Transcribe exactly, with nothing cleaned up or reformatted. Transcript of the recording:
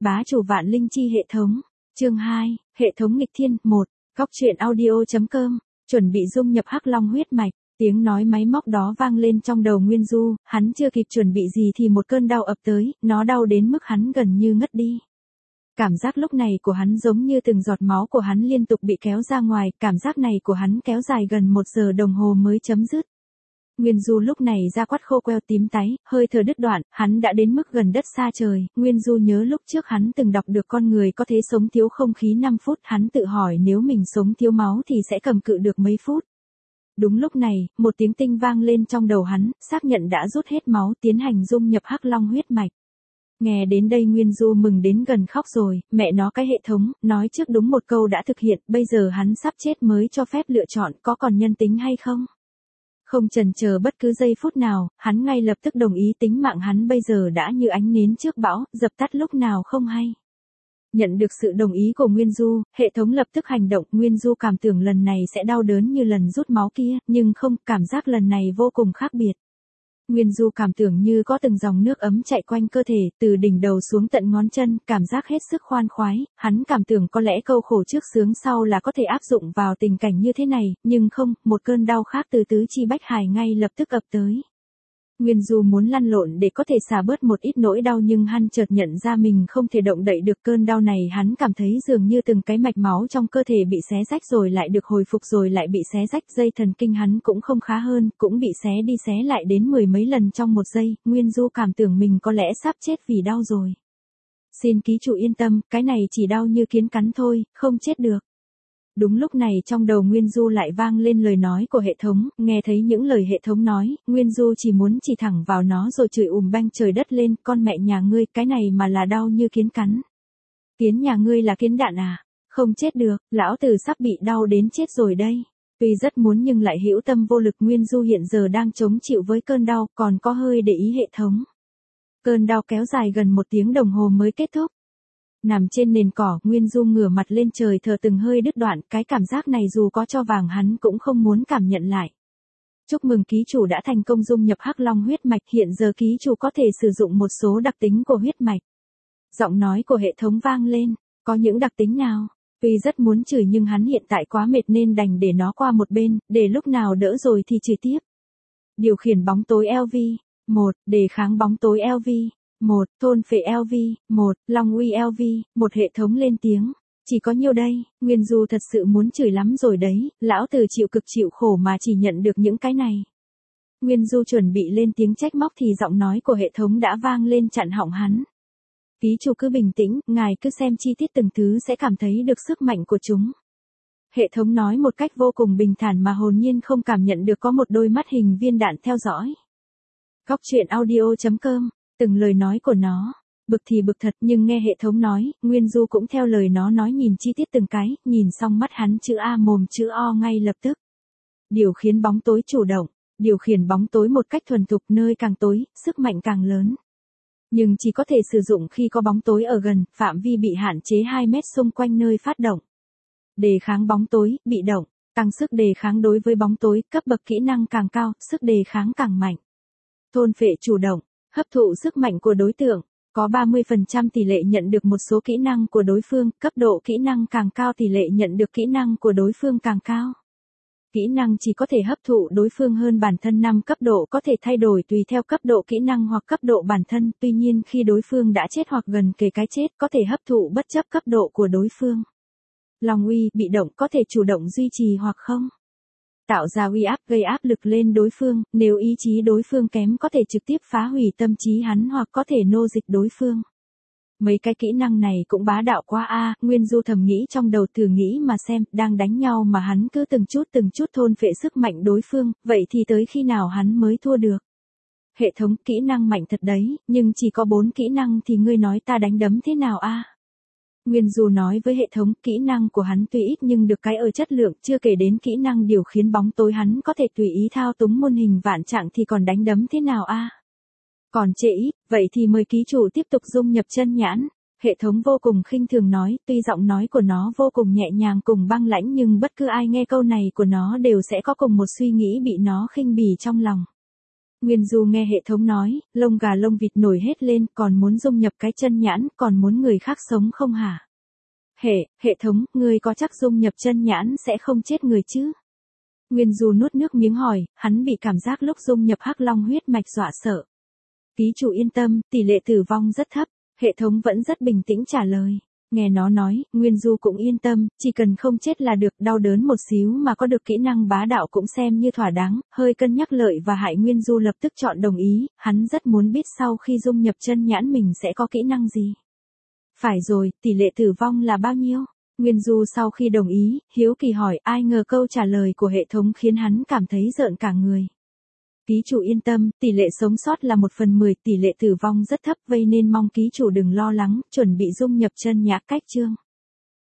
Bá chủ vạn linh chi hệ thống. Chương hai, hệ thống nghịch thiên. Một. Góc truyện audio.com. Chuẩn bị dung nhập Hắc Long huyết mạch. Tiếng nói máy móc đó vang lên trong đầu Nguyên Du, hắn chưa kịp chuẩn bị gì thì một cơn đau ập tới, nó đau đến mức hắn gần như ngất đi. Cảm giác lúc này của hắn giống như từng giọt máu của hắn liên tục bị kéo ra ngoài, cảm giác này của hắn kéo dài gần một giờ đồng hồ mới chấm dứt. Nguyên Du lúc này da quắt khô queo tím tái, hơi thở đứt đoạn, hắn đã đến mức gần đất xa trời. Nguyên Du nhớ lúc trước hắn từng đọc được con người có thể sống thiếu không khí năm phút, hắn tự hỏi nếu mình sống thiếu máu thì sẽ cầm cự được mấy phút. Đúng lúc này, một tiếng tinh vang lên trong đầu hắn, xác nhận đã rút hết máu, tiến hành dung nhập Hắc Long huyết mạch. Nghe đến đây Nguyên Du mừng đến gần khóc rồi, mẹ nó cái hệ thống, nói trước đúng một câu đã thực hiện, bây giờ hắn sắp chết mới cho phép lựa chọn có còn nhân tính hay không. Không chần chờ bất cứ giây phút nào, hắn ngay lập tức đồng ý, tính mạng hắn bây giờ đã như ánh nến trước bão, dập tắt lúc nào không hay. Nhận được sự đồng ý của Nguyên Du, hệ thống lập tức hành động. Nguyên Du cảm tưởng lần này sẽ đau đớn như lần rút máu kia, nhưng không, cảm giác lần này vô cùng khác biệt. Nguyên Du cảm tưởng như có từng dòng nước ấm chạy quanh cơ thể, từ đỉnh đầu xuống tận ngón chân, cảm giác hết sức khoan khoái. Hắn cảm tưởng có lẽ câu khổ trước sướng sau là có thể áp dụng vào tình cảnh như thế này, nhưng không, một cơn đau khác từ tứ chi bách hải ngay lập tức ập tới. Nguyên Du muốn lăn lộn để có thể xả bớt một ít nỗi đau, nhưng hắn chợt nhận ra mình không thể động đậy được. Cơn đau này hắn cảm thấy dường như từng cái mạch máu trong cơ thể bị xé rách rồi lại được hồi phục rồi lại bị xé rách, dây thần kinh hắn cũng không khá hơn, cũng bị xé đi xé lại đến mười mấy lần trong một giây. Nguyên Du cảm tưởng mình có lẽ sắp chết vì đau rồi. Xin ký chủ yên tâm, cái này chỉ đau như kiến cắn thôi, không chết được. Đúng lúc này trong đầu Nguyên Du lại vang lên lời nói của hệ thống, nghe thấy những lời hệ thống nói, Nguyên Du chỉ muốn chỉ thẳng vào nó rồi chửi ùm beng trời đất lên, con mẹ nhà ngươi, cái này mà là đau như kiến cắn. Kiến nhà ngươi là kiến đạn à? Không chết được, lão tử sắp bị đau đến chết rồi đây. Tuy rất muốn nhưng lại hữu tâm vô lực. Nguyên Du hiện giờ đang chống chịu với cơn đau, còn có hơi để ý hệ thống. Cơn đau kéo dài gần một tiếng đồng hồ mới kết thúc. Nằm trên nền cỏ, Nguyên Du ngửa mặt lên trời thở từng hơi đứt đoạn, cái cảm giác này dù có cho vàng hắn cũng không muốn cảm nhận lại. Chúc mừng ký chủ đã thành công dung nhập Hắc Long huyết mạch, hiện giờ ký chủ có thể sử dụng một số đặc tính của huyết mạch. Giọng nói của hệ thống vang lên, có những đặc tính nào? Tuy rất muốn chửi nhưng hắn hiện tại quá mệt nên đành để nó qua một bên, để lúc nào đỡ rồi thì chửi tiếp. Điều khiển bóng tối lờ vê, một, đề kháng bóng tối lờ vê. một. Thôn phệ lờ vê, một. Long uy lờ vê, một. Hệ thống lên tiếng. Chỉ có nhiêu đây, Nguyên Du thật sự muốn chửi lắm rồi đấy, lão tử chịu cực chịu khổ mà chỉ nhận được những cái này. Nguyên Du chuẩn bị lên tiếng trách móc thì giọng nói của hệ thống đã vang lên chặn họng hắn. Ký chủ cứ bình tĩnh, ngài cứ xem chi tiết từng thứ sẽ cảm thấy được sức mạnh của chúng. Hệ thống nói một cách vô cùng bình thản mà hồn nhiên không cảm nhận được có một đôi mắt hình viên đạn theo dõi. Góc truyện audio.com. Từng lời nói của nó, bực thì bực thật, nhưng nghe hệ thống nói, Nguyên Du cũng theo lời nó nói nhìn chi tiết từng cái, nhìn xong mắt hắn chữ A mồm chữ O ngay lập tức. Điều khiển bóng tối chủ động, điều khiển bóng tối một cách thuần thục, nơi càng tối, sức mạnh càng lớn. Nhưng chỉ có thể sử dụng khi có bóng tối ở gần, phạm vi bị hạn chế hai mét xung quanh nơi phát động. Đề kháng bóng tối, bị động, tăng sức đề kháng đối với bóng tối, cấp bậc kỹ năng càng cao, sức đề kháng càng mạnh. Thôn phệ chủ động. Hấp thụ sức mạnh của đối tượng, có ba mươi phần trăm tỷ lệ nhận được một số kỹ năng của đối phương, cấp độ kỹ năng càng cao tỷ lệ nhận được kỹ năng của đối phương càng cao. Kỹ năng chỉ có thể hấp thụ đối phương hơn bản thân năm cấp độ, có thể thay đổi tùy theo cấp độ kỹ năng hoặc cấp độ bản thân, tuy nhiên khi đối phương đã chết hoặc gần kề cái chết có thể hấp thụ bất chấp cấp độ của đối phương. Long uy, bị động, có thể chủ động duy trì hoặc không. Tạo ra uy áp gây áp lực lên đối phương, nếu ý chí đối phương kém có thể trực tiếp phá hủy tâm trí hắn hoặc có thể nô dịch đối phương. Mấy cái kỹ năng này cũng bá đạo quá a. Nguyên Du thầm nghĩ trong đầu, thử nghĩ mà xem, đang đánh nhau mà hắn cứ từng chút từng chút thôn phệ sức mạnh đối phương, vậy thì tới khi nào hắn mới thua được. Hệ thống, kỹ năng mạnh thật đấy, nhưng chỉ có bốn kỹ năng thì ngươi nói ta đánh đấm thế nào a? Nguyên Du nói với hệ thống, kỹ năng của hắn tuy ít nhưng được cái ở chất lượng, chưa kể đến kỹ năng điều khiển bóng tối hắn có thể tùy ý thao túng muôn hình vạn trạng thì còn đánh đấm thế nào a? Còn trễ ít, vậy thì mời ký chủ tiếp tục dung nhập chân nhãn. Hệ thống vô cùng khinh thường nói, tuy giọng nói của nó vô cùng nhẹ nhàng cùng băng lãnh nhưng bất cứ ai nghe câu này của nó đều sẽ có cùng một suy nghĩ bị nó khinh bỉ trong lòng. Nguyên Du nghe hệ thống nói, lông gà lông vịt nổi hết lên, còn muốn dung nhập cái chân nhãn, còn muốn người khác sống không hả? Hệ, hệ thống, ngươi có chắc dung nhập chân nhãn sẽ không chết người chứ? Nguyên Du nuốt nước miếng hỏi, hắn bị cảm giác lúc dung nhập hắc long huyết mạch dọa sợ. Ký chủ yên tâm, tỷ lệ tử vong rất thấp, hệ thống vẫn rất bình tĩnh trả lời. Nghe nó nói, Nguyên Du cũng yên tâm, chỉ cần không chết là được, đau đớn một xíu mà có được kỹ năng bá đạo cũng xem như thỏa đáng, hơi cân nhắc lợi và hại Nguyên Du lập tức chọn đồng ý, hắn rất muốn biết sau khi dung nhập chân nhãn mình sẽ có kỹ năng gì. Phải rồi, tỷ lệ tử vong là bao nhiêu? Nguyên Du sau khi đồng ý, hiếu kỳ hỏi, ai ngờ câu trả lời của hệ thống khiến hắn cảm thấy rợn cả người. Ký chủ yên tâm, tỷ lệ sống sót là một phần mười, tỷ lệ tử vong rất thấp, vậy nên mong ký chủ đừng lo lắng, chuẩn bị dung nhập chân nhã cách chương.